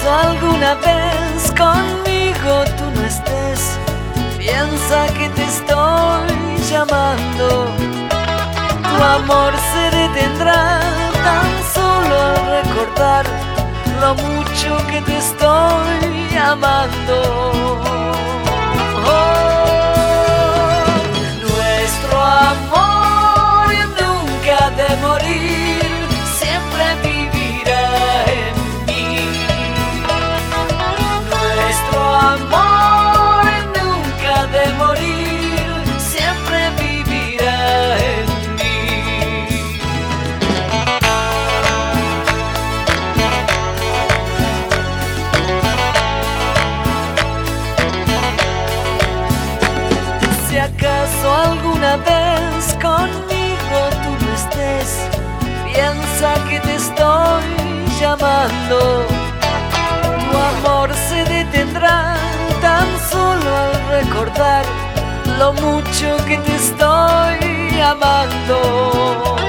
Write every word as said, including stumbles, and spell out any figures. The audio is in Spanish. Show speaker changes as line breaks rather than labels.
alguna vez conmigo tú no estés, piensa que te estoy llamando. Tu amor se detendrá tan solo al recordar lo mucho que te estoy amando. Oh, nuestro amor nunca ha de morir, siempre vivirá en mí. Nuestro amor nunca ha de morir, siempre vivirá en mí. Si acaso alguna vez conmigo tú no estés, piensa que te estoy llamando. Tu amor se detendrá tan solo al recordar lo mucho que te estoy amando.